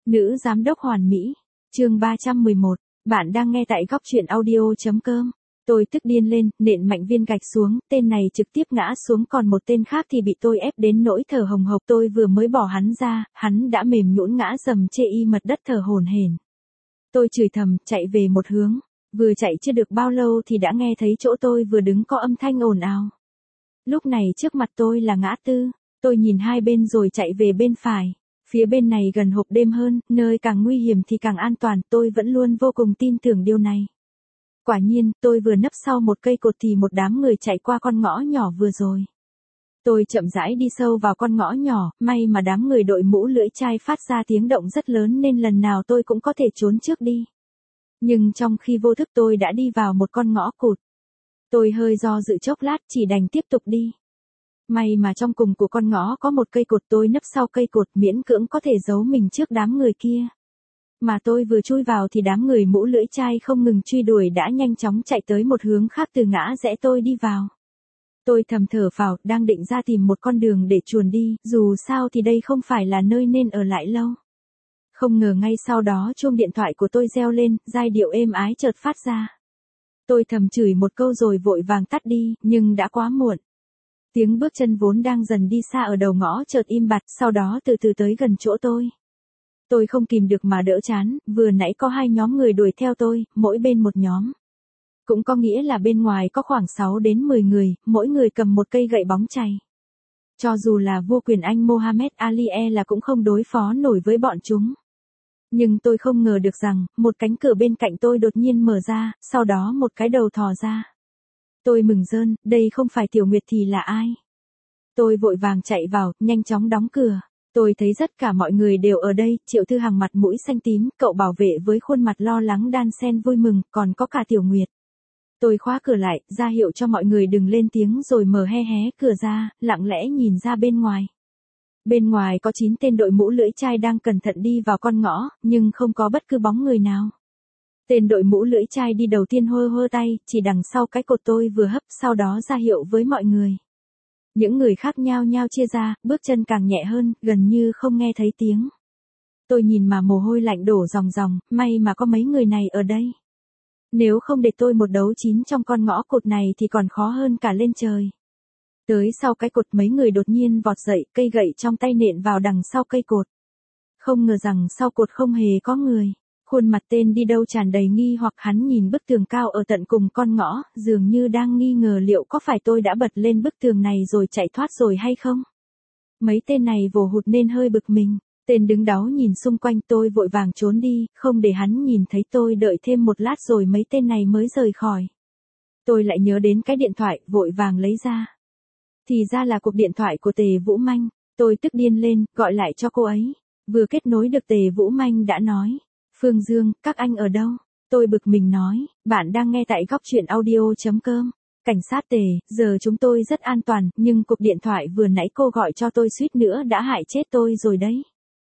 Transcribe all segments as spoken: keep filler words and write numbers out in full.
Nữ giám đốc hoàn mỹ. Chương ba trăm mười một. Bạn đang nghe tại góc truyện audio chấm com. Tôi tức điên lên, nện mạnh viên gạch xuống, tên này trực tiếp ngã xuống, còn một tên khác thì bị tôi ép đến nỗi thở hồng hộc. Tôi vừa mới bỏ hắn ra, hắn đã mềm nhũn ngã rầm chê y mật đất thở hổn hển. Tôi chửi thầm, chạy về một hướng. Vừa chạy chưa được bao lâu thì đã nghe thấy chỗ tôi vừa đứng có âm thanh ồn ào. Lúc này trước mặt tôi là ngã tư. Tôi nhìn hai bên rồi chạy về bên phải. Phía bên này gần hộp đêm hơn, nơi càng nguy hiểm thì càng an toàn, tôi vẫn luôn vô cùng tin tưởng điều này. Quả nhiên, tôi vừa nấp sau một cây cột thì một đám người chạy qua con ngõ nhỏ vừa rồi. Tôi chậm rãi đi sâu vào con ngõ nhỏ, may mà đám người đội mũ lưỡi chai phát ra tiếng động rất lớn nên lần nào tôi cũng có thể trốn trước đi. Nhưng trong khi vô thức tôi đã đi vào một con ngõ cụt. Tôi hơi do dự chốc lát chỉ đành tiếp tục đi. May mà trong cùng của con ngõ có một cây cột, tôi nấp sau cây cột miễn cưỡng có thể giấu mình trước đám người kia. Mà tôi vừa chui vào thì đám người mũ lưỡi chai không ngừng truy đuổi đã nhanh chóng chạy tới một hướng khác từ ngã rẽ tôi đi vào. Tôi thầm thở phào, đang định ra tìm một con đường để chuồn đi, dù sao thì đây không phải là nơi nên ở lại lâu. Không ngờ ngay sau đó chuông điện thoại của tôi reo lên, giai điệu êm ái chợt phát ra. Tôi thầm chửi một câu rồi vội vàng tắt đi, nhưng đã quá muộn. Tiếng bước chân vốn đang dần đi xa ở đầu ngõ chợt im bặt, sau đó từ từ tới gần chỗ tôi. Tôi không kìm được mà đỡ chán, vừa nãy có hai nhóm người đuổi theo tôi, mỗi bên một nhóm. Cũng có nghĩa là bên ngoài có khoảng sáu đến mười người, mỗi người cầm một cây gậy bóng chày. Cho dù là vua quyền Anh Mohammed Ali e là cũng không đối phó nổi với bọn chúng. Nhưng tôi không ngờ được rằng, một cánh cửa bên cạnh tôi đột nhiên mở ra, sau đó một cái đầu thò ra. Tôi mừng rơn, đây không phải Tiểu Nguyệt thì là ai? Tôi vội vàng chạy vào, nhanh chóng đóng cửa. Tôi thấy tất cả mọi người đều ở đây, Triệu Thư Hằng mặt mũi xanh tím, cậu bảo vệ với khuôn mặt lo lắng đan xen vui mừng, còn có cả Tiểu Nguyệt. Tôi khóa cửa lại, ra hiệu cho mọi người đừng lên tiếng rồi mở hé hé cửa ra, lặng lẽ nhìn ra bên ngoài. Bên ngoài có chín tên đội mũ lưỡi chai đang cẩn thận đi vào con ngõ, nhưng không có bất cứ bóng người nào. Tên đội mũ lưỡi chai đi đầu tiên hơ hơ tay, chỉ đằng sau cái cột tôi vừa hấp, sau đó ra hiệu với mọi người. Những người khác nhao nhao chia ra, bước chân càng nhẹ hơn, gần như không nghe thấy tiếng. Tôi nhìn mà mồ hôi lạnh đổ ròng ròng, may mà có mấy người này ở đây. Nếu không để tôi một đấu chín trong con ngõ cụt này thì còn khó hơn cả lên trời. Tới sau cái cột mấy người đột nhiên vọt dậy, cây gậy trong tay nện vào đằng sau cây cột. Không ngờ rằng sau cột không hề có người. Khuôn mặt tên đi đâu tràn đầy nghi hoặc, hắn nhìn bức tường cao ở tận cùng con ngõ, dường như đang nghi ngờ liệu có phải tôi đã bật lên bức tường này rồi chạy thoát rồi hay không. Mấy tên này vồ hụt nên hơi bực mình. Tên đứng đó nhìn xung quanh, tôi vội vàng trốn đi, không để hắn nhìn thấy tôi, đợi thêm một lát rồi mấy tên này mới rời khỏi. Tôi lại nhớ đến cái điện thoại, vội vàng lấy ra. Thì ra là cuộc điện thoại của Tề Vũ Manh. Tôi tức điên lên, gọi lại cho cô ấy. Vừa kết nối được Tề Vũ Manh đã nói. Phương Dương, các anh ở đâu? Tôi bực mình nói, bạn đang nghe tại góc truyện audio chấm com. Cảnh sát Tề, giờ chúng tôi rất an toàn, nhưng cuộc điện thoại vừa nãy cô gọi cho tôi suýt nữa đã hại chết tôi rồi đấy.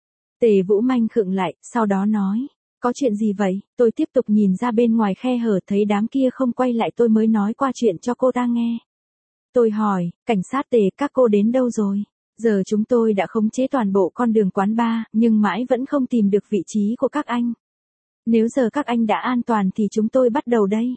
Tề Vũ Manh khựng lại, sau đó nói, có chuyện gì vậy? Tôi tiếp tục nhìn ra bên ngoài khe hở, thấy đám kia không quay lại tôi mới nói qua chuyện cho cô ta nghe. Tôi hỏi, cảnh sát Tề, các cô đến đâu rồi? Giờ chúng tôi đã khống chế toàn bộ con đường quán bar, nhưng mãi vẫn không tìm được vị trí của các anh. Nếu giờ các anh đã an toàn thì chúng tôi bắt đầu đây.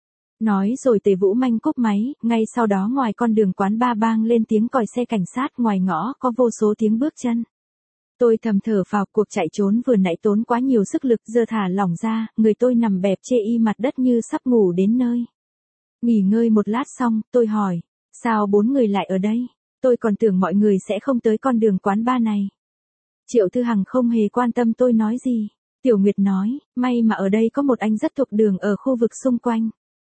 Nói rồi Tề Vũ Manh cúp máy, ngay sau đó ngoài con đường quán bar bang lên tiếng còi xe cảnh sát, ngoài ngõ có vô số tiếng bước chân. Tôi thầm thở phào, cuộc chạy trốn vừa nãy tốn quá nhiều sức lực, giờ thả lỏng ra, người tôi nằm bẹp chê y mặt đất như sắp ngủ đến nơi. Nghỉ ngơi một lát xong, tôi hỏi, sao bốn người lại ở đây? Tôi còn tưởng mọi người sẽ không tới con đường quán bar này. Triệu Thư Hằng không hề quan tâm tôi nói gì. Tiểu Nguyệt nói, may mà ở đây có một anh rất thuộc đường ở khu vực xung quanh.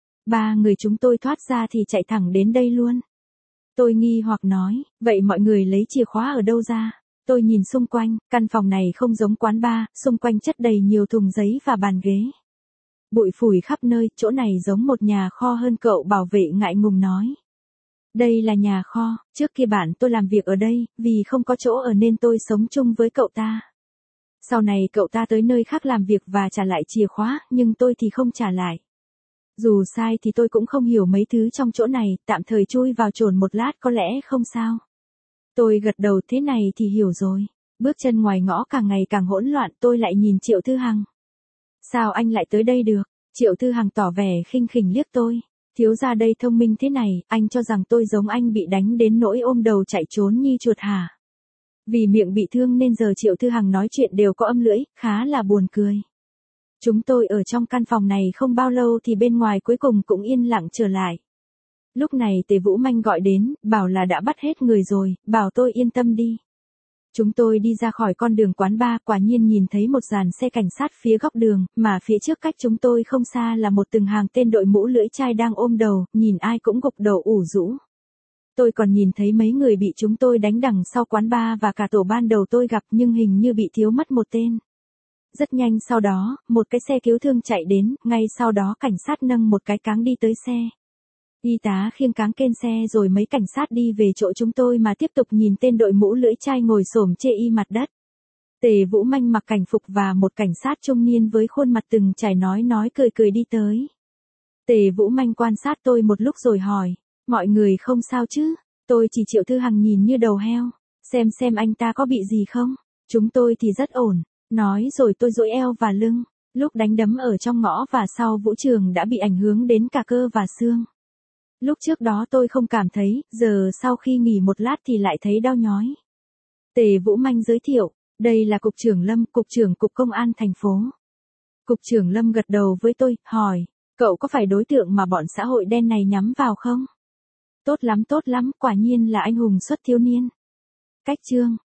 Ba người chúng tôi thoát ra thì chạy thẳng đến đây luôn. Tôi nghi hoặc nói, vậy mọi người lấy chìa khóa ở đâu ra? Tôi nhìn xung quanh, căn phòng này không giống quán bar, xung quanh chất đầy nhiều thùng giấy và bàn ghế. Bụi phủi khắp nơi, chỗ này giống một nhà kho hơn, cậu bảo vệ ngại ngùng nói. Đây là nhà kho, trước kia bạn tôi làm việc ở đây, vì không có chỗ ở nên tôi sống chung với cậu ta. Sau này cậu ta tới nơi khác làm việc và trả lại chìa khóa, nhưng tôi thì không trả lại. Dù sai thì tôi cũng không hiểu mấy thứ trong chỗ này, tạm thời chui vào chồn một lát có lẽ không sao. Tôi gật đầu, thế này thì hiểu rồi. Bước chân ngoài ngõ càng ngày càng hỗn loạn, tôi lại nhìn Triệu Thư Hằng. Sao anh lại tới đây được? Triệu Thư Hằng tỏ vẻ khinh khỉnh liếc tôi. Thiếu gia đây thông minh thế này, anh cho rằng tôi giống anh bị đánh đến nỗi ôm đầu chạy trốn như chuột hả? Vì miệng bị thương nên giờ Triệu Thư Hằng nói chuyện đều có âm lưỡi, khá là buồn cười. Chúng tôi ở trong căn phòng này không bao lâu thì bên ngoài cuối cùng cũng yên lặng trở lại. Lúc này Tề Vũ Manh gọi đến, bảo là đã bắt hết người rồi, bảo tôi yên tâm đi. Chúng tôi đi ra khỏi con đường quán bar, quả nhiên nhìn thấy một dàn xe cảnh sát phía góc đường, mà phía trước cách chúng tôi không xa là một từng hàng tên đội mũ lưỡi chai đang ôm đầu, nhìn ai cũng gục đầu ủ rũ. Tôi còn nhìn thấy mấy người bị chúng tôi đánh đằng sau quán bar và cả tổ ban đầu tôi gặp nhưng hình như bị thiếu mất một tên. Rất nhanh sau đó, một cái xe cứu thương chạy đến, ngay sau đó cảnh sát nâng một cái cáng đi tới xe. Y tá khiêng cáng kên xe rồi mấy cảnh sát đi về chỗ chúng tôi mà tiếp tục nhìn tên đội mũ lưỡi chai ngồi xổm chê y mặt đất. Tề Vũ Manh mặc cảnh phục và một cảnh sát trung niên với khuôn mặt từng trải nói nói cười cười đi tới. Tề Vũ Manh quan sát tôi một lúc rồi hỏi, mọi người không sao chứ? Tôi chỉ Triệu Thư Hằng nhìn như đầu heo, xem xem anh ta có bị gì không? Chúng tôi thì rất ổn, nói rồi tôi duỗi eo và lưng, lúc đánh đấm ở trong ngõ và sau vũ trường đã bị ảnh hưởng đến cả cơ và xương. Lúc trước đó tôi không cảm thấy, giờ sau khi nghỉ một lát thì lại thấy đau nhói. Tề Vũ Manh giới thiệu, đây là Cục trưởng Lâm, Cục trưởng Cục Công an thành phố. Cục trưởng Lâm gật đầu với tôi, hỏi, cậu có phải đối tượng mà bọn xã hội đen này nhắm vào không? Tốt lắm tốt lắm, quả nhiên là anh hùng xuất thiếu niên. Cách chương